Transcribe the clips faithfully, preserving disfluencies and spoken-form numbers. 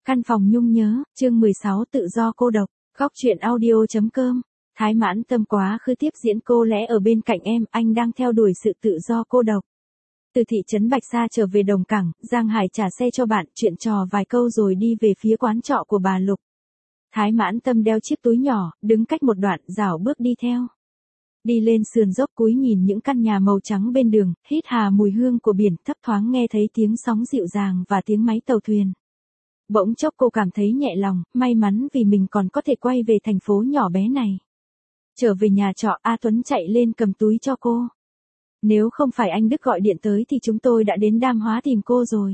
Căn phòng nhung nhớ, chương mười sáu tự do cô độc, góc truyện audio.com. Thái Mãn Tâm quá khứ tiếp diễn cô lẽ ở bên cạnh em, anh đang theo đuổi sự tự do cô độc. Từ thị trấn Bạch Sa trở về Đồng Cảng, Giang Hải trả xe cho bạn, chuyện trò vài câu rồi đi về phía quán trọ của bà Lục. Thái Mãn Tâm đeo chiếc túi nhỏ, đứng cách một đoạn, rảo bước đi theo. Đi lên sườn dốc cúi nhìn những căn nhà màu trắng bên đường, hít hà mùi hương của biển, thấp thoáng nghe thấy tiếng sóng dịu dàng và tiếng máy tàu thuyền. Bỗng chốc cô cảm thấy nhẹ lòng, may mắn vì mình còn có thể quay về thành phố nhỏ bé này. Trở về nhà trọ, A Tuấn chạy lên cầm túi cho cô. Nếu không phải anh Đức gọi điện tới thì chúng tôi đã đến Đam Hóa tìm cô rồi.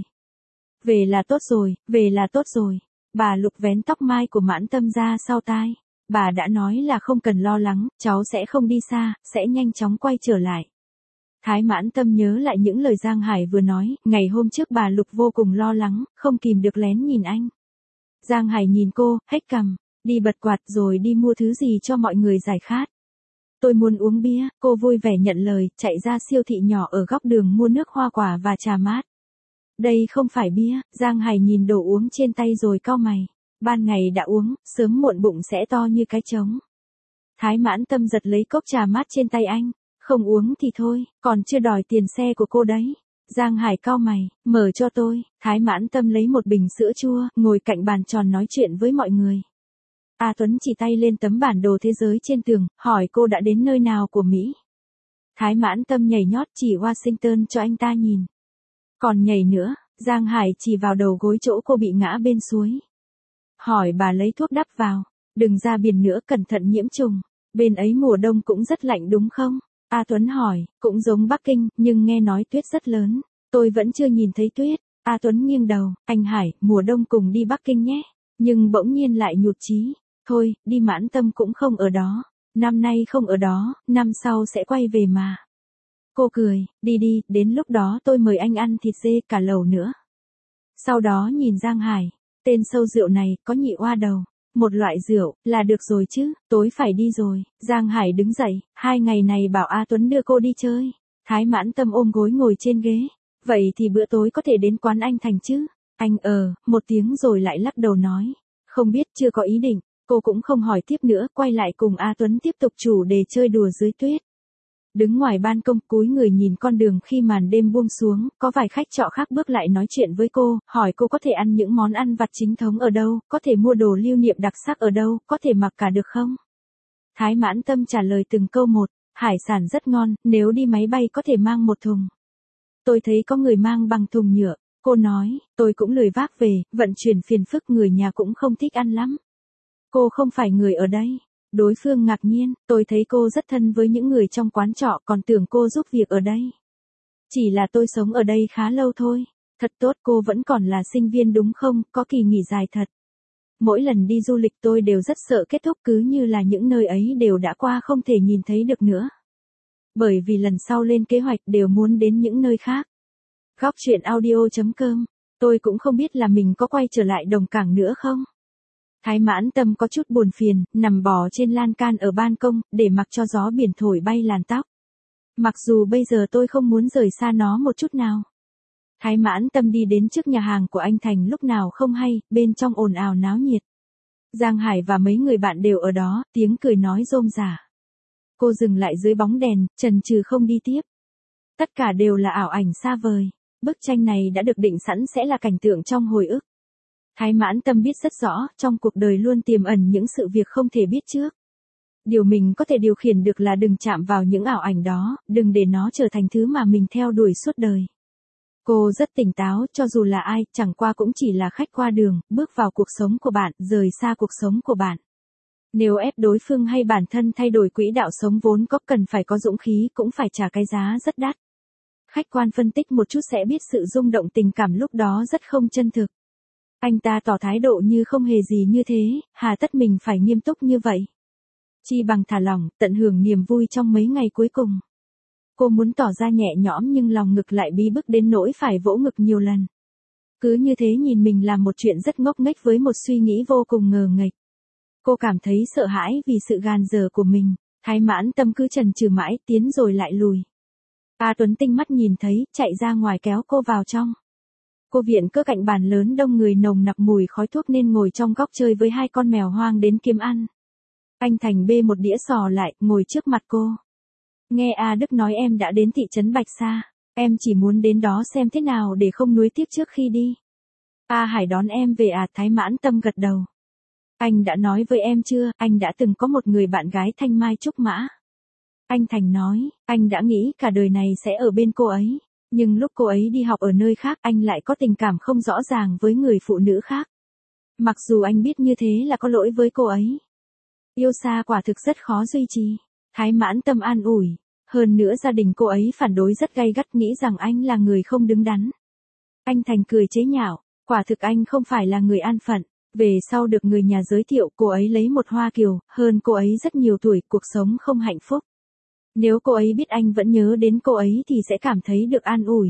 Về là tốt rồi, về là tốt rồi. Bà Lục vén tóc mai của Mãn Tâm ra sau tai. Bà đã nói là không cần lo lắng, cháu sẽ không đi xa, sẽ nhanh chóng quay trở lại. Thái Mãn Tâm nhớ lại những lời Giang Hải vừa nói, ngày hôm trước bà Lục vô cùng lo lắng, không kìm được lén nhìn anh. Giang Hải nhìn cô, hếch cằm, đi bật quạt rồi đi mua thứ gì cho mọi người giải khát. Tôi muốn uống bia, cô vui vẻ nhận lời, chạy ra siêu thị nhỏ ở góc đường mua nước hoa quả và trà mát. Đây không phải bia, Giang Hải nhìn đồ uống trên tay rồi cau mày. Ban ngày đã uống, sớm muộn bụng sẽ to như cái trống. Thái Mãn Tâm giật lấy cốc trà mát trên tay anh. Không uống thì thôi, còn chưa đòi tiền xe của cô đấy. Giang Hải cau mày, mở cho tôi. Thái Mãn Tâm lấy một bình sữa chua, ngồi cạnh bàn tròn nói chuyện với mọi người. A Tuấn chỉ tay lên tấm bản đồ thế giới trên tường, hỏi cô đã đến nơi nào của Mỹ. Thái Mãn Tâm nhảy nhót chỉ Washington cho anh ta nhìn. Còn nhảy nữa, Giang Hải chỉ vào đầu gối chỗ cô bị ngã bên suối. Hỏi bà lấy thuốc đắp vào, đừng ra biển nữa, cẩn thận nhiễm trùng. Bên ấy mùa đông cũng rất lạnh đúng không? A Tuấn hỏi, cũng giống Bắc Kinh, nhưng nghe nói tuyết rất lớn. Tôi vẫn chưa nhìn thấy tuyết. A Tuấn nghiêng đầu, anh Hải, mùa đông cùng đi Bắc Kinh nhé. Nhưng bỗng nhiên lại nhụt chí. Thôi, đi Mãn Tâm cũng không ở đó. Năm nay không ở đó, năm sau sẽ quay về mà. Cô cười, đi đi, đến lúc đó tôi mời anh ăn thịt dê cả lẩu nữa. Sau đó nhìn Giang Hải, tên sâu rượu này, có nhị oa đầu. Một loại rượu, là được rồi chứ, tối phải đi rồi. Giang Hải đứng dậy, hai ngày này bảo A Tuấn đưa cô đi chơi. Thái Mãn Tâm ôm gối ngồi trên ghế. Vậy thì bữa tối có thể đến quán anh Thành chứ? Anh ờ, một tiếng rồi lại lắc đầu nói. Không biết, chưa có ý định. Cô cũng không hỏi tiếp nữa, quay lại cùng A Tuấn tiếp tục chủ đề chơi đùa dưới tuyết. Đứng ngoài ban công, cúi người nhìn con đường khi màn đêm buông xuống, có vài khách trọ khác bước lại nói chuyện với cô, hỏi cô có thể ăn những món ăn vặt chính thống ở đâu, có thể mua đồ lưu niệm đặc sắc ở đâu, có thể mặc cả được không? Thái Mãn Tâm trả lời từng câu một, hải sản rất ngon, nếu đi máy bay có thể mang một thùng. Tôi thấy có người mang bằng thùng nhựa, cô nói, tôi cũng lười vác về, vận chuyển phiền phức, người nhà cũng không thích ăn lắm. Cô không phải người ở đây. Đối phương ngạc nhiên, tôi thấy cô rất thân với những người trong quán trọ, còn tưởng cô giúp việc ở đây. Chỉ là tôi sống ở đây khá lâu thôi. Thật tốt, cô vẫn còn là sinh viên đúng không, có kỳ nghỉ dài thật. Mỗi lần đi du lịch tôi đều rất sợ kết thúc, cứ như là những nơi ấy đều đã qua không thể nhìn thấy được nữa. Bởi vì lần sau lên kế hoạch đều muốn đến những nơi khác. Góc truyện audio.com, tôi cũng không biết là mình có quay trở lại Đồng Cảng nữa không. Thái Mãn Tâm có chút buồn phiền, nằm bò trên lan can ở ban công, để mặc cho gió biển thổi bay làn tóc. Mặc dù bây giờ tôi không muốn rời xa nó một chút nào. Thái Mãn Tâm đi đến trước nhà hàng của anh Thành lúc nào không hay, bên trong ồn ào náo nhiệt. Giang Hải và mấy người bạn đều ở đó, tiếng cười nói rôm rả. Cô dừng lại dưới bóng đèn, chần chừ không đi tiếp. Tất cả đều là ảo ảnh xa vời. Bức tranh này đã được định sẵn sẽ là cảnh tượng trong hồi ức. Thái Mãn Tâm biết rất rõ, trong cuộc đời luôn tiềm ẩn những sự việc không thể biết trước. Điều mình có thể điều khiển được là đừng chạm vào những ảo ảnh đó, đừng để nó trở thành thứ mà mình theo đuổi suốt đời. Cô rất tỉnh táo, cho dù là ai, chẳng qua cũng chỉ là khách qua đường, bước vào cuộc sống của bạn, rời xa cuộc sống của bạn. Nếu ép đối phương hay bản thân thay đổi quỹ đạo sống vốn có, cần phải có dũng khí, cũng phải trả cái giá rất đắt. Khách quan phân tích một chút sẽ biết sự rung động tình cảm lúc đó rất không chân thực. Anh ta tỏ thái độ như không hề gì như thế, hà tất mình phải nghiêm túc như vậy. Chi bằng thả lỏng, tận hưởng niềm vui trong mấy ngày cuối cùng. Cô muốn tỏ ra nhẹ nhõm nhưng lòng ngực lại bí bức đến nỗi phải vỗ ngực nhiều lần. Cứ như thế nhìn mình làm một chuyện rất ngốc nghếch với một suy nghĩ vô cùng ngờ nghệch. Cô cảm thấy sợ hãi vì sự gàn dở của mình, Thái Mãn Tâm cứ chần chừ mãi, tiến rồi lại lùi. A Tuấn tinh mắt nhìn thấy, chạy ra ngoài kéo cô vào trong. Cô viện cỡ cạnh bàn lớn đông người nồng nặc mùi khói thuốc nên ngồi trong góc chơi với hai con mèo hoang đến kiếm ăn. Anh Thành bê một đĩa sò lại, ngồi trước mặt cô. Nghe A Đức nói em đã đến thị trấn Bạch Sa, em chỉ muốn đến đó xem thế nào để không nuối tiếc trước khi đi. A Hải đón em về à? Thái Mãn Tâm gật đầu. Anh đã nói với em chưa, anh đã từng có một người bạn gái thanh mai trúc mã. Anh Thành nói, anh đã nghĩ cả đời này sẽ ở bên cô ấy. Nhưng lúc cô ấy đi học ở nơi khác anh lại có tình cảm không rõ ràng với người phụ nữ khác. Mặc dù anh biết như thế là có lỗi với cô ấy. Yêu xa quả thực rất khó duy trì. Thái Mãn Tâm an ủi. Hơn nữa gia đình cô ấy phản đối rất gay gắt, nghĩ rằng anh là người không đứng đắn. Anh Thành cười chế nhạo. Quả thực anh không phải là người an phận. Về sau được người nhà giới thiệu cô ấy lấy một Hoa Kiều, hơn cô ấy rất nhiều tuổi, cuộc sống không hạnh phúc. Nếu cô ấy biết anh vẫn nhớ đến cô ấy thì sẽ cảm thấy được an ủi.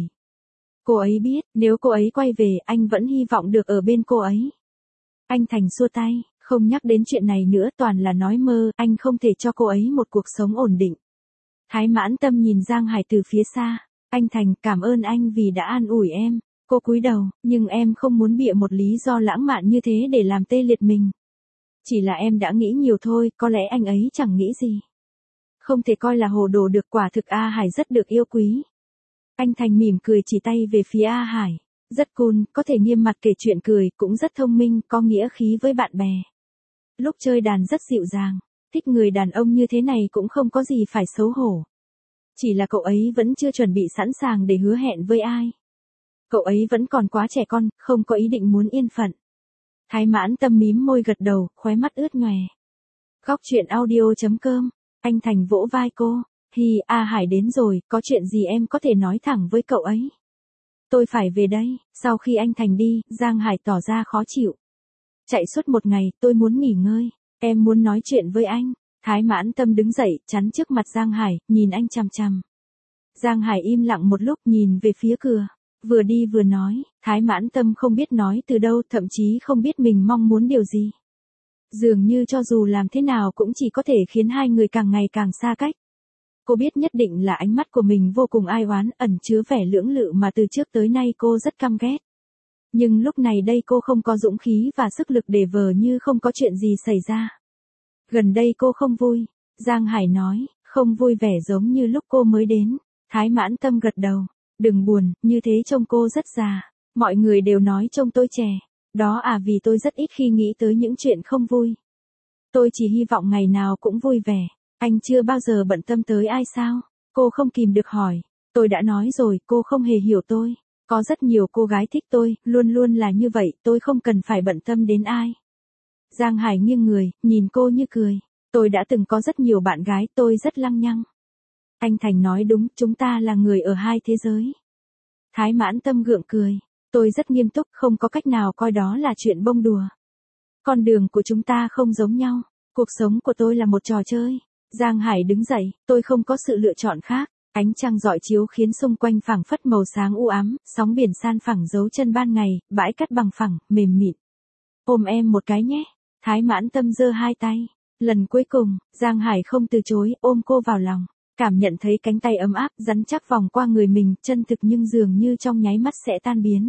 Cô ấy biết, nếu cô ấy quay về, anh vẫn hy vọng được ở bên cô ấy. Anh Thành xua tay, không nhắc đến chuyện này nữa, toàn là nói mơ, anh không thể cho cô ấy một cuộc sống ổn định. Thái Mãn Tâm nhìn Giang Hải từ phía xa. Anh Thành, cảm ơn anh vì đã an ủi em. Cô cúi đầu, nhưng em không muốn bịa một lý do lãng mạn như thế để làm tê liệt mình. Chỉ là em đã nghĩ nhiều thôi, có lẽ anh ấy chẳng nghĩ gì. Không thể coi là hồ đồ được, quả thực A Hải rất được yêu quý. Anh Thành mỉm cười chỉ tay về phía A Hải. Rất cool, có thể nghiêm mặt kể chuyện cười, cũng rất thông minh, có nghĩa khí với bạn bè. Lúc chơi đàn rất dịu dàng, thích người đàn ông như thế này cũng không có gì phải xấu hổ. Chỉ là cậu ấy vẫn chưa chuẩn bị sẵn sàng để hứa hẹn với ai. Cậu ấy vẫn còn quá trẻ con, không có ý định muốn yên phận. Thái Mãn Tâm mím môi gật đầu, khóe mắt ướt nhòe. Góc truyện audio chấm com. Anh Thành vỗ vai cô. Hi, A Hải đến rồi, có chuyện gì em có thể nói thẳng với cậu ấy. Tôi phải về đây. Sau khi anh Thành đi, Giang Hải tỏ ra khó chịu. Chạy suốt một ngày, tôi muốn nghỉ ngơi. Em muốn nói chuyện với anh. Thái Mãn Tâm đứng dậy, chắn trước mặt Giang Hải, nhìn anh chằm chằm. Giang Hải im lặng một lúc, nhìn về phía cửa. Vừa đi vừa nói, Thái Mãn Tâm không biết nói từ đâu, thậm chí không biết mình mong muốn điều gì. Dường như cho dù làm thế nào cũng chỉ có thể khiến hai người càng ngày càng xa cách. Cô biết nhất định là ánh mắt của mình vô cùng ai oán, ẩn chứa vẻ lưỡng lự mà từ trước tới nay cô rất căm ghét. Nhưng lúc này đây cô không có dũng khí và sức lực để vờ như không có chuyện gì xảy ra. Gần đây cô không vui. Giang Hải nói, không vui vẻ giống như lúc cô mới đến. Thái Mãn Tâm gật đầu. Đừng buồn, như thế trông cô rất già. Mọi người đều nói trông tôi trẻ. Đó à, vì tôi rất ít khi nghĩ tới những chuyện không vui. Tôi chỉ hy vọng ngày nào cũng vui vẻ. Anh chưa bao giờ bận tâm tới ai sao? Cô không kìm được hỏi. Tôi đã nói rồi, cô không hề hiểu tôi. Có rất nhiều cô gái thích tôi, luôn luôn là như vậy, tôi không cần phải bận tâm đến ai. Giang Hải nghiêng người, nhìn cô như cười. Tôi đã từng có rất nhiều bạn gái, tôi rất lăng nhăng. Anh Thành nói đúng, chúng ta là người ở hai thế giới. Thái Mãn Tâm gượng cười. Tôi rất nghiêm túc, không có cách nào coi đó là chuyện bông đùa. Con đường của chúng ta không giống nhau. Cuộc sống của tôi là một trò chơi. Giang Hải đứng dậy, tôi không có sự lựa chọn khác. Ánh trăng rọi chiếu khiến xung quanh phẳng phất màu sáng u ám, sóng biển san phẳng dấu chân ban ngày, bãi cát bằng phẳng, mềm mịn. Ôm em một cái nhé. Thái Mãn Tâm giơ hai tay. Lần cuối cùng, Giang Hải không từ chối, ôm cô vào lòng. Cảm nhận thấy cánh tay ấm áp, rắn chắc vòng qua người mình, chân thực nhưng dường như trong nháy mắt sẽ tan biến.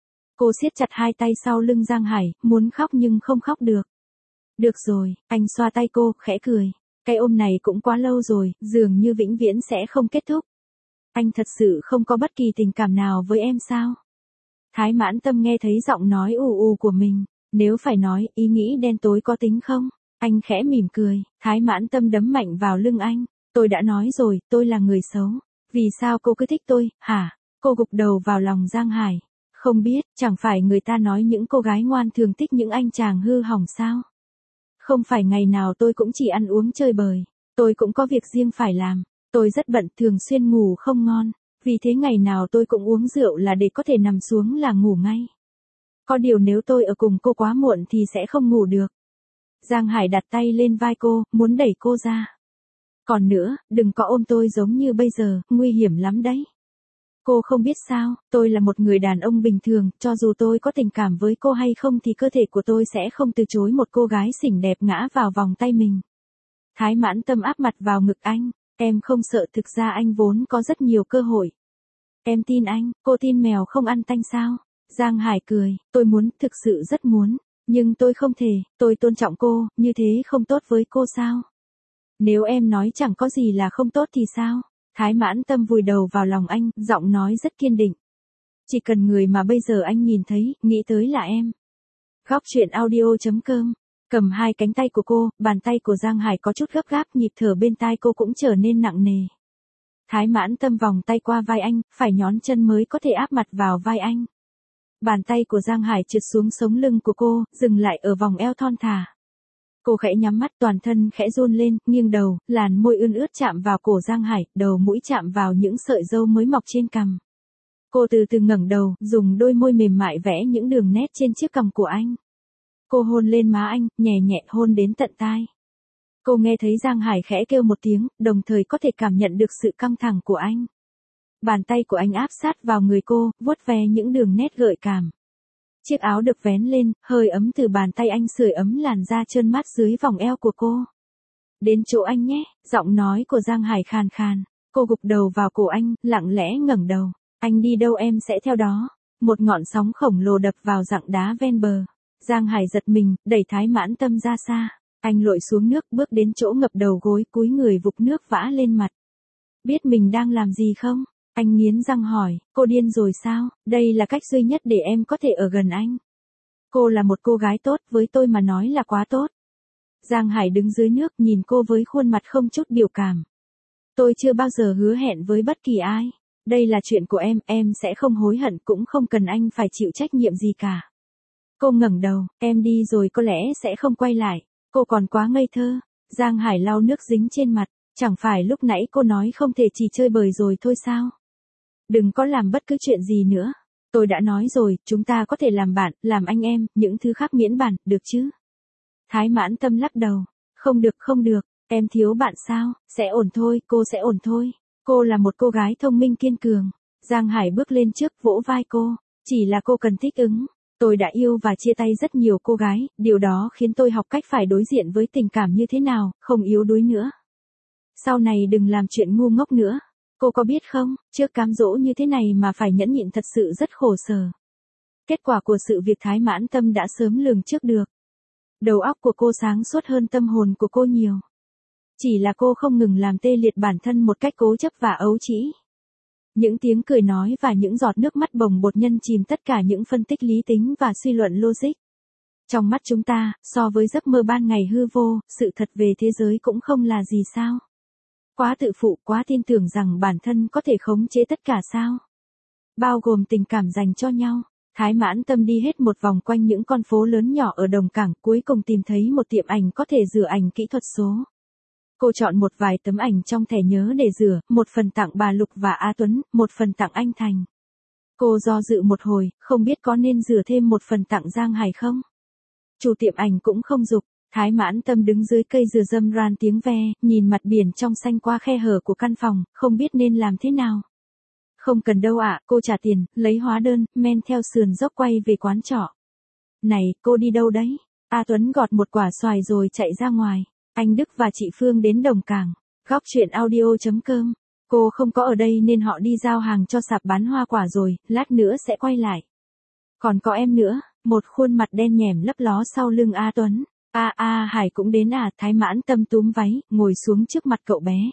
Cô siết chặt hai tay sau lưng Giang Hải, muốn khóc nhưng không khóc được. Được rồi, anh xoa tay cô, khẽ cười. Cái ôm này cũng quá lâu rồi, dường như vĩnh viễn sẽ không kết thúc. Anh thật sự không có bất kỳ tình cảm nào với em sao? Thái Mãn Tâm nghe thấy giọng nói ù ù của mình. Nếu phải nói, ý nghĩ đen tối có tính không? Anh khẽ mỉm cười, Thái Mãn Tâm đấm mạnh vào lưng anh. Tôi đã nói rồi, tôi là người xấu. Vì sao cô cứ thích tôi, hả? Cô gục đầu vào lòng Giang Hải. Không biết, chẳng phải người ta nói những cô gái ngoan thường thích những anh chàng hư hỏng sao? Không phải ngày nào tôi cũng chỉ ăn uống chơi bời. Tôi cũng có việc riêng phải làm. Tôi rất bận, thường xuyên ngủ không ngon. Vì thế ngày nào tôi cũng uống rượu là để có thể nằm xuống là ngủ ngay. Có điều nếu tôi ở cùng cô quá muộn thì sẽ không ngủ được. Giang Hải đặt tay lên vai cô, muốn đẩy cô ra. Còn nữa, đừng có ôm tôi giống như bây giờ, nguy hiểm lắm đấy. Cô không biết sao, tôi là một người đàn ông bình thường, cho dù tôi có tình cảm với cô hay không thì cơ thể của tôi sẽ không từ chối một cô gái xinh đẹp ngã vào vòng tay mình. Thái Mãn Tâm áp mặt vào ngực anh, em không sợ, thực ra anh vốn có rất nhiều cơ hội. Em tin anh, cô tin mèo không ăn tanh sao? Giang Hải cười, tôi muốn, thực sự rất muốn. Nhưng tôi không thể, tôi tôn trọng cô, như thế không tốt với cô sao? Nếu em nói chẳng có gì là không tốt thì sao? Thái Mãn Tâm vùi đầu vào lòng anh, giọng nói rất kiên định. Chỉ cần người mà bây giờ anh nhìn thấy, nghĩ tới là em. Góc truyện audio chấm com. Cầm hai cánh tay của cô, bàn tay của Giang Hải có chút gấp gáp, nhịp thở bên tai cô cũng trở nên nặng nề. Thái Mãn Tâm vòng tay qua vai anh, phải nhón chân mới có thể áp mặt vào vai anh. Bàn tay của Giang Hải trượt xuống sống lưng của cô, dừng lại ở vòng eo thon thả. Cô khẽ nhắm mắt, toàn thân khẽ run lên, nghiêng đầu, làn môi ươn ướt chạm vào cổ Giang Hải, đầu mũi chạm vào những sợi râu mới mọc trên cằm. Cô từ từ ngẩng đầu, dùng đôi môi mềm mại vẽ những đường nét trên chiếc cằm của anh. Cô hôn lên má anh, nhẹ nhẹ hôn đến tận tai. Cô nghe thấy Giang Hải khẽ kêu một tiếng, đồng thời có thể cảm nhận được sự căng thẳng của anh. Bàn tay của anh áp sát vào người cô, vuốt ve những đường nét gợi cảm. Chiếc áo được vén lên, hơi ấm từ bàn tay anh sưởi ấm làn da trơn mát dưới vòng eo của cô. Đến chỗ anh nhé, giọng nói của Giang Hải khàn khàn. Cô gục đầu vào cổ anh, lặng lẽ ngẩng đầu. Anh đi đâu em sẽ theo đó. Một ngọn sóng khổng lồ đập vào rặng đá ven bờ. Giang Hải giật mình, đẩy Thái Mãn Tâm ra xa. Anh lội xuống nước, bước đến chỗ ngập đầu gối, cúi người vục nước vã lên mặt. Biết mình đang làm gì không? Anh nghiến răng hỏi, cô điên rồi sao? Đây là cách duy nhất để em có thể ở gần anh. Cô là một cô gái tốt, với tôi mà nói là quá tốt. Giang Hải đứng dưới nước nhìn cô với khuôn mặt không chút biểu cảm. Tôi chưa bao giờ hứa hẹn với bất kỳ ai. Đây là chuyện của em, em sẽ không hối hận, cũng không cần anh phải chịu trách nhiệm gì cả. Cô ngẩng đầu, em đi rồi có lẽ sẽ không quay lại. Cô còn quá ngây thơ. Giang Hải lau nước dính trên mặt. Chẳng phải lúc nãy cô nói không thể chỉ chơi bời rồi thôi sao? Đừng có làm bất cứ chuyện gì nữa. Tôi đã nói rồi, chúng ta có thể làm bạn, làm anh em, những thứ khác miễn bàn, được chứ? Thái Mãn Tâm lắc đầu. Không được, không được, em thiếu bạn sao? Sẽ ổn thôi, cô sẽ ổn thôi. Cô là một cô gái thông minh kiên cường. Giang Hải bước lên trước, vỗ vai cô. Chỉ là cô cần thích ứng. Tôi đã yêu và chia tay rất nhiều cô gái, điều đó khiến tôi học cách phải đối diện với tình cảm như thế nào, không yếu đuối nữa. Sau này đừng làm chuyện ngu ngốc nữa. Cô có biết không, trước cám dỗ như thế này mà phải nhẫn nhịn thật sự rất khổ sở. Kết quả của sự việc Thái Mãn Tâm đã sớm lường trước được. Đầu óc của cô sáng suốt hơn tâm hồn của cô nhiều. Chỉ là cô không ngừng làm tê liệt bản thân một cách cố chấp và ấu trĩ. Những tiếng cười nói và những giọt nước mắt bồng bột nhân chìm tất cả những phân tích lý tính và suy luận logic. Trong mắt chúng ta, so với giấc mơ ban ngày hư vô, sự thật về thế giới cũng không là gì sao. Quá tự phụ, quá tin tưởng rằng bản thân có thể khống chế tất cả sao. Bao gồm tình cảm dành cho nhau. Thái Mãn Tâm đi hết một vòng quanh những con phố lớn nhỏ ở Đồng Cảng, cuối cùng tìm thấy một tiệm ảnh có thể rửa ảnh kỹ thuật số. Cô chọn một vài tấm ảnh trong thẻ nhớ để rửa, một phần tặng bà Lục và A Tuấn, một phần tặng anh Thành. Cô do dự một hồi, không biết có nên rửa thêm một phần tặng Giang Hải không? Chủ tiệm ảnh cũng không giục. Thái Mãn Tâm đứng dưới cây dừa dâm ran tiếng ve, nhìn mặt biển trong xanh qua khe hở của căn phòng, không biết nên làm thế nào. Không cần đâu ạ, cô trả tiền, lấy hóa đơn, men theo sườn dốc quay về quán trọ. Này, cô đi đâu đấy? A Tuấn gọt một quả xoài rồi chạy ra ngoài. Anh Đức và chị Phương đến Đồng Cảng. Góc truyện audio chấm com. Cô không có ở đây nên họ đi giao hàng cho sạp bán hoa quả rồi, lát nữa sẽ quay lại. Còn có em nữa, một khuôn mặt đen nhẻm lấp ló sau lưng A Tuấn. A A Hải cũng đến à? Thái Mãn Tâm túm váy, ngồi xuống trước mặt cậu bé.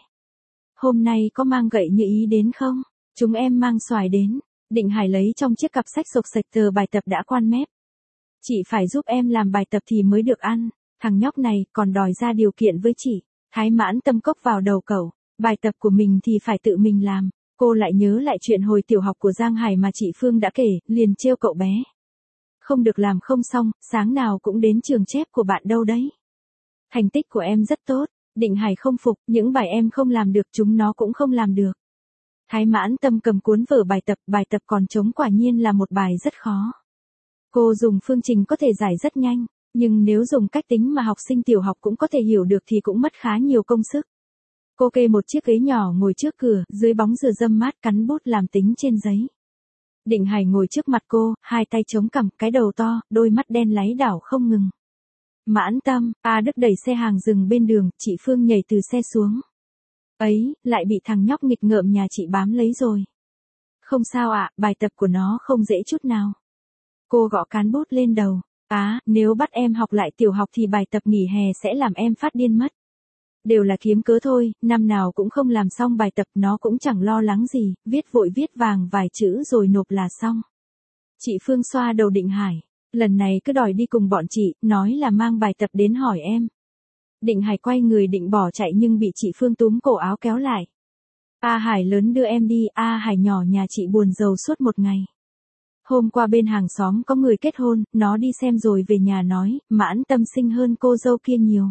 Hôm nay có mang gậy như ý đến không? Chúng em mang xoài đến. Định Hải lấy trong chiếc cặp sách xộc xệch tờ bài tập đã quan mép. Chị phải giúp em làm bài tập thì mới được ăn. Thằng nhóc này còn đòi ra điều kiện với chị. Thái Mãn Tâm cốc vào đầu cậu. Bài tập của mình thì phải tự mình làm. Cô lại nhớ lại chuyện hồi tiểu học của Giang Hải mà chị Phương đã kể, liền trêu cậu bé. Không được làm không xong, sáng nào cũng đến trường chép của bạn đâu đấy. Thành tích của em rất tốt. Định Hải không phục, những bài em không làm được chúng nó cũng không làm được. Thái Mãn Tâm cầm cuốn vở bài tập, bài tập còn trống quả nhiên là một bài rất khó. Cô dùng phương trình có thể giải rất nhanh, nhưng nếu dùng cách tính mà học sinh tiểu học cũng có thể hiểu được thì cũng mất khá nhiều công sức. Cô kê một chiếc ghế nhỏ ngồi trước cửa, dưới bóng dừa dâm mát cắn bút làm tính trên giấy. Định Hải ngồi trước mặt cô, hai tay chống cằm, cái đầu to, đôi mắt đen láy đảo không ngừng. Mãn Tâm, A Đức đẩy xe hàng dừng bên đường, chị Phương nhảy từ xe xuống. Ấy, lại bị thằng nhóc nghịch ngợm nhà chị bám lấy rồi. Không sao ạ, bài tập của nó không dễ chút nào. Cô gõ cán bút lên đầu. Á, nếu bắt em học lại tiểu học thì bài tập nghỉ hè sẽ làm em phát điên mất. Đều là kiếm cớ thôi, năm nào cũng không làm xong bài tập, nó cũng chẳng lo lắng gì, viết vội viết vàng vài chữ rồi nộp là xong. Chị Phương xoa đầu Định Hải. Lần này cứ đòi đi cùng bọn chị, nói là mang bài tập đến hỏi em. Định Hải quay người định bỏ chạy nhưng bị chị Phương túm cổ áo kéo lại. A Hải lớn đưa em đi, A Hải nhỏ nhà chị buồn rầu suốt một ngày. Hôm qua bên hàng xóm có người kết hôn, nó đi xem rồi về nhà nói, Mãn Tâm xinh hơn cô dâu kia nhiều.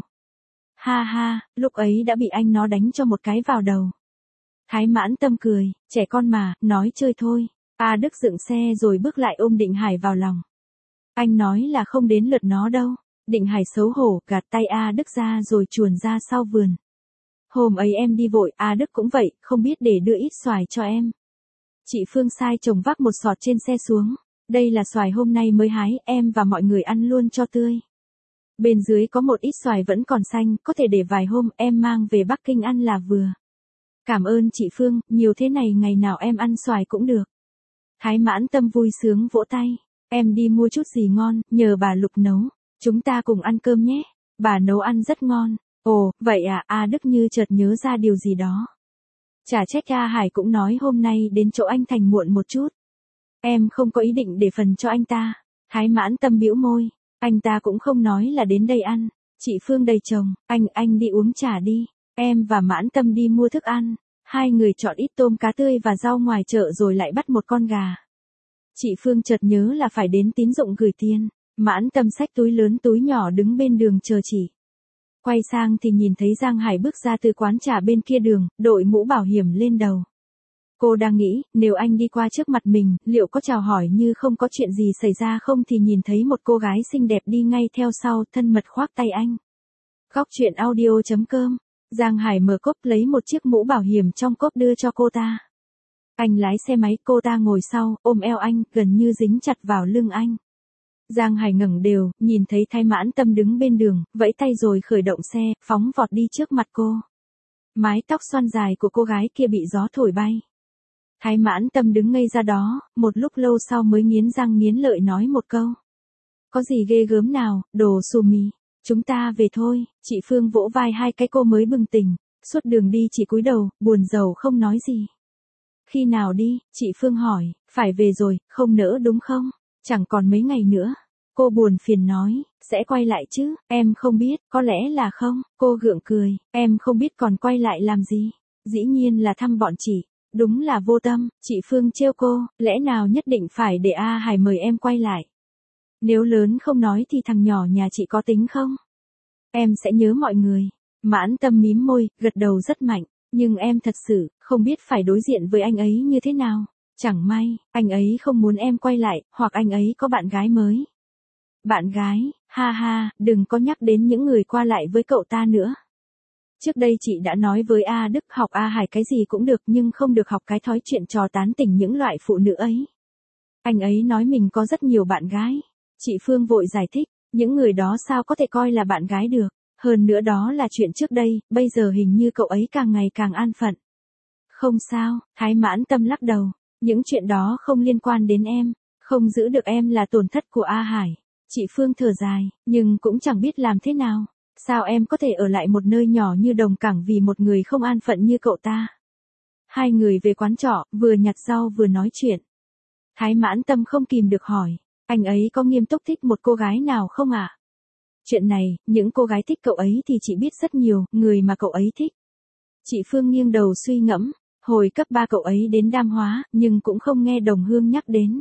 Ha ha, lúc ấy đã bị anh nó đánh cho một cái vào đầu. Thái Mãn Tâm cười, trẻ con mà, nói chơi thôi. A Đức dựng xe rồi bước lại ôm Định Hải vào lòng. Anh nói là không đến lượt nó đâu. Định Hải xấu hổ, gạt tay A Đức ra rồi chuồn ra sau vườn. Hôm ấy em đi vội, A Đức cũng vậy, không biết để đưa ít xoài cho em. Chị Phương sai chồng vác một sọt trên xe xuống. Đây là xoài hôm nay mới hái, em và mọi người ăn luôn cho tươi. Bên dưới có một ít xoài vẫn còn xanh, có thể để vài hôm, em mang về Bắc Kinh ăn là vừa. Cảm ơn chị Phương, nhiều thế này ngày nào em ăn xoài cũng được. Thái Mãn Tâm vui sướng vỗ tay. Em đi mua chút gì ngon, nhờ bà Lục nấu. Chúng ta cùng ăn cơm nhé. Bà nấu ăn rất ngon. Ồ, vậy à, A Đức như chợt nhớ ra điều gì đó. Chả trách A Hải cũng nói hôm nay đến chỗ anh Thành muộn một chút. Em không có ý định để phần cho anh ta. Thái Mãn Tâm bĩu môi. Anh ta cũng không nói là đến đây ăn. Chị Phương đầy chồng, anh, anh đi uống trà đi. Em và Mãn Tâm đi mua thức ăn. Hai người chọn ít tôm cá tươi và rau ngoài chợ rồi lại bắt một con gà. Chị Phương chợt nhớ là phải đến tín dụng gửi tiền. Mãn Tâm xách túi lớn túi nhỏ đứng bên đường chờ chị. Quay sang thì nhìn thấy Giang Hải bước ra từ quán trà bên kia đường, đội mũ bảo hiểm lên đầu. Cô đang nghĩ, nếu anh đi qua trước mặt mình, liệu có chào hỏi như không có chuyện gì xảy ra không thì nhìn thấy một cô gái xinh đẹp đi ngay theo sau, thân mật khoác tay anh. Góc truyện audio chấm com. Giang Hải mở cốp lấy một chiếc mũ bảo hiểm trong cốp đưa cho cô ta. Anh lái xe máy, cô ta ngồi sau, ôm eo anh, gần như dính chặt vào lưng anh. Giang Hải ngẩng đều, nhìn thấy Thái Mãn Tâm đứng bên đường, vẫy tay rồi khởi động xe, phóng vọt đi trước mặt cô. Mái tóc xoăn dài của cô gái kia bị gió thổi bay. Thái Mãn Tâm đứng ngây ra đó, một lúc lâu sau mới nghiến răng nghiến lợi nói một câu. Có gì ghê gớm nào, đồ xù mì. Chúng ta về thôi, chị Phương vỗ vai hai cái cô mới bừng tỉnh, suốt đường đi chỉ cúi đầu, buồn rầu không nói gì. Khi nào đi, chị Phương hỏi, phải về rồi, không nỡ đúng không? Chẳng còn mấy ngày nữa. Cô buồn phiền nói, sẽ quay lại chứ, em không biết, có lẽ là không. Cô gượng cười, em không biết còn quay lại làm gì. Dĩ nhiên là thăm bọn chị. Đúng là vô tâm, chị Phương trêu cô, lẽ nào nhất định phải để A Hải mời em quay lại. Nếu lớn không nói thì thằng nhỏ nhà chị có tính không? Em sẽ nhớ mọi người. Mãn Tâm mím môi, gật đầu rất mạnh, nhưng em thật sự không biết phải đối diện với anh ấy như thế nào. Chẳng may, anh ấy không muốn em quay lại, hoặc anh ấy có bạn gái mới. Bạn gái, ha ha, đừng có nhắc đến những người qua lại với cậu ta nữa. Trước đây chị đã nói với A Đức học A Hải cái gì cũng được nhưng không được học cái thói chuyện trò tán tỉnh những loại phụ nữ ấy. Anh ấy nói mình có rất nhiều bạn gái. Chị Phương vội giải thích, những người đó sao có thể coi là bạn gái được. Hơn nữa đó là chuyện trước đây, bây giờ hình như cậu ấy càng ngày càng an phận. Không sao, Thái Mãn Tâm lắc đầu. Những chuyện đó không liên quan đến em. Không giữ được em là tổn thất của A Hải. Chị Phương thở dài, nhưng cũng chẳng biết làm thế nào. Sao em có thể ở lại một nơi nhỏ như Đồng Cảng vì một người không an phận như cậu ta? Hai người về quán trọ, vừa nhặt rau vừa nói chuyện. Thái Mãn Tâm không kìm được hỏi, anh ấy có nghiêm túc thích một cô gái nào không ạ? À? Chuyện này, những cô gái thích cậu ấy thì chị biết rất nhiều, người mà cậu ấy thích. Chị Phương nghiêng đầu suy ngẫm, hồi cấp ba cậu ấy đến Đam Hóa, nhưng cũng không nghe Đồng Hương nhắc đến.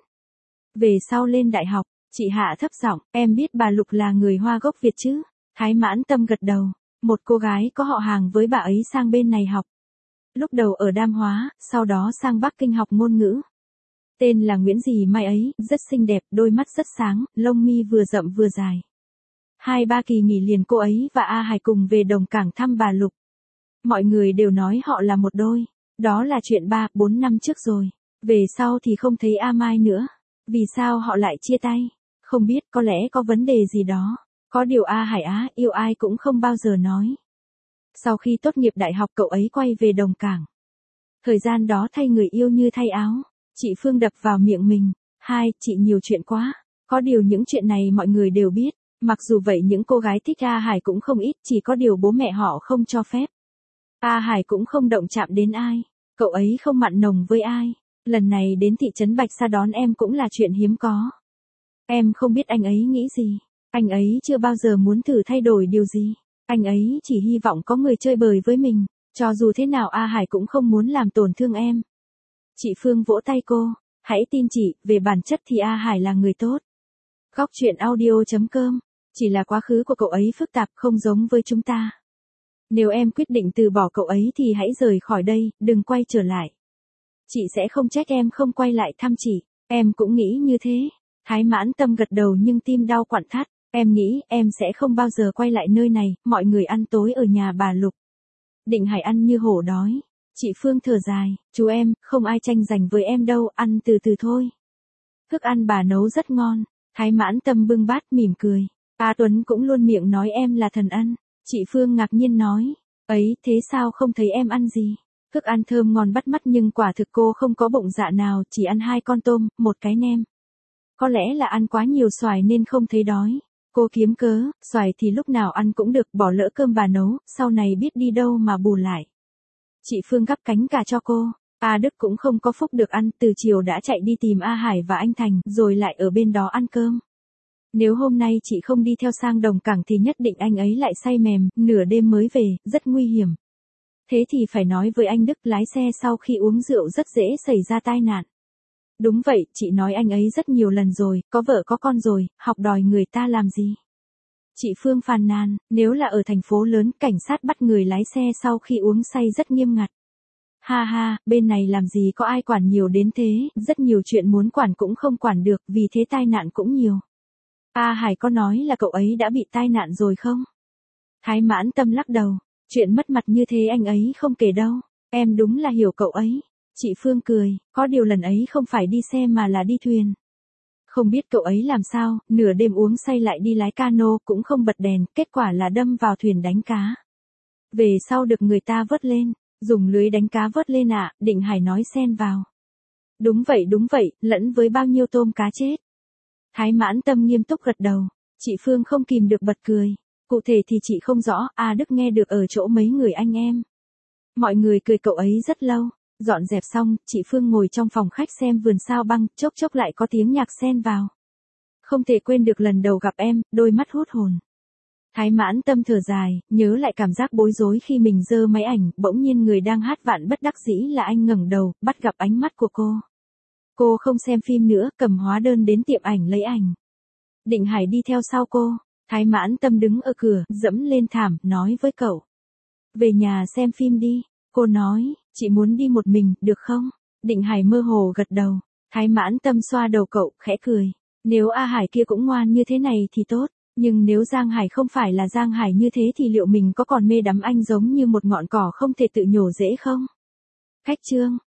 Về sau lên đại học, chị hạ thấp giọng, em biết bà Lục là người Hoa gốc Việt chứ? Thái Mãn Tâm gật đầu, một cô gái có họ hàng với bà ấy sang bên này học. Lúc đầu ở Đam Hóa, sau đó sang Bắc Kinh học ngôn ngữ. Tên là Nguyễn gì Mai ấy, rất xinh đẹp, đôi mắt rất sáng, lông mi vừa rậm vừa dài. Hai ba kỳ nghỉ liền cô ấy và A Hải cùng về Đồng Cảng thăm bà Lục. Mọi người đều nói họ là một đôi. Đó là chuyện ba, bốn năm trước rồi. Về sau thì không thấy A Mai nữa. Vì sao họ lại chia tay? Không biết, có lẽ có vấn đề gì đó. Có điều A Hải á, yêu ai cũng không bao giờ nói. Sau khi tốt nghiệp đại học cậu ấy quay về Đồng Cảng. Thời gian đó thay người yêu như thay áo. Chị Phương đập vào miệng mình. Hai, chị nhiều chuyện quá. Có điều những chuyện này mọi người đều biết, mặc dù vậy những cô gái thích A Hải cũng không ít, chỉ có điều bố mẹ họ không cho phép. A Hải cũng không động chạm đến ai, cậu ấy không mặn nồng với ai. Lần này đến thị trấn Bạch Sa đón em cũng là chuyện hiếm có. Em không biết anh ấy nghĩ gì, anh ấy chưa bao giờ muốn thử thay đổi điều gì. Anh ấy chỉ hy vọng có người chơi bời với mình, cho dù thế nào A Hải cũng không muốn làm tổn thương em. Chị Phương vỗ tay cô, hãy tin chị, về bản chất thì A Hải là người tốt. Góc chuyện audio chấm com, chỉ là quá khứ của cậu ấy phức tạp không giống với chúng ta. Nếu em quyết định từ bỏ cậu ấy thì hãy rời khỏi đây, đừng quay trở lại. Chị sẽ không trách em không quay lại thăm chị, em cũng nghĩ như thế. Thái Mãn Tâm gật đầu nhưng tim đau quặn thắt, em nghĩ em sẽ không bao giờ quay lại nơi này, mọi người ăn tối ở nhà bà Lục. Định Hải ăn như hổ đói. Chị Phương thở dài, chú em, không ai tranh giành với em đâu, ăn từ từ thôi. Thức ăn bà nấu rất ngon. Thái Mãn Tâm bưng bát mỉm cười. A Tuấn cũng luôn miệng nói em là thần ăn. Chị Phương ngạc nhiên nói, ấy, thế sao không thấy em ăn gì? Thức ăn thơm ngon bắt mắt nhưng quả thực cô không có bụng dạ nào, chỉ ăn hai con tôm, một cái nem. Có lẽ là ăn quá nhiều xoài nên không thấy đói. Cô kiếm cớ, xoài thì lúc nào ăn cũng được, bỏ lỡ cơm bà nấu, sau này biết đi đâu mà bù lại. Chị Phương gắp cánh cà cho cô. A Đức cũng không có phúc được ăn, từ chiều đã chạy đi tìm A Hải và anh Thành, rồi lại ở bên đó ăn cơm. Nếu hôm nay chị không đi theo sang Đồng Cảng thì nhất định anh ấy lại say mềm, nửa đêm mới về, rất nguy hiểm. Thế thì phải nói với anh Đức, lái xe sau khi uống rượu rất dễ xảy ra tai nạn. Đúng vậy, chị nói anh ấy rất nhiều lần rồi, có vợ có con rồi, học đòi người ta làm gì? Chị Phương phàn nàn, nếu là ở thành phố lớn, cảnh sát bắt người lái xe sau khi uống say rất nghiêm ngặt. Ha ha, bên này làm gì có ai quản nhiều đến thế, rất nhiều chuyện muốn quản cũng không quản được, vì thế tai nạn cũng nhiều. A Hải có nói là cậu ấy đã bị tai nạn rồi không? Thái Mãn Tâm lắc đầu, chuyện mất mặt như thế anh ấy không kể đâu, em đúng là hiểu cậu ấy. Chị Phương cười, có điều lần ấy không phải đi xe mà là đi thuyền. Không biết cậu ấy làm sao, nửa đêm uống say lại đi lái cano, cũng không bật đèn, kết quả là đâm vào thuyền đánh cá. Về sau được người ta vớt lên, dùng lưới đánh cá vớt lên ạ, à, Định Hải nói xen vào. Đúng vậy đúng vậy, lẫn với bao nhiêu tôm cá chết. Thái Mãn Tâm nghiêm túc gật đầu, chị Phương không kìm được bật cười. Cụ thể thì chị không rõ, A Đức nghe được ở chỗ mấy người anh em. Mọi người cười cậu ấy rất lâu. Dọn dẹp xong, chị Phương ngồi trong phòng khách xem vườn sao băng, chốc chốc lại có tiếng nhạc xen vào. Không thể quên được lần đầu gặp em, đôi mắt hút hồn. Thái Mãn Tâm thở dài, nhớ lại cảm giác bối rối khi mình giơ máy ảnh, bỗng nhiên người đang hát vạn bất đắc dĩ là anh ngẩng đầu, bắt gặp ánh mắt của cô. Cô không xem phim nữa, cầm hóa đơn đến tiệm ảnh lấy ảnh. Định Hải đi theo sau cô, Thái Mãn Tâm đứng ở cửa, dẫm lên thảm, nói với cậu. Về nhà xem phim đi, cô nói, chị muốn đi một mình, được không? Định Hải mơ hồ gật đầu, Thái Mãn Tâm xoa đầu cậu, khẽ cười. Nếu A Hải kia cũng ngoan như thế này thì tốt, nhưng nếu Giang Hải không phải là Giang Hải như thế thì liệu mình có còn mê đắm anh giống như một ngọn cỏ không thể tự nhổ rễ không? Khách chương.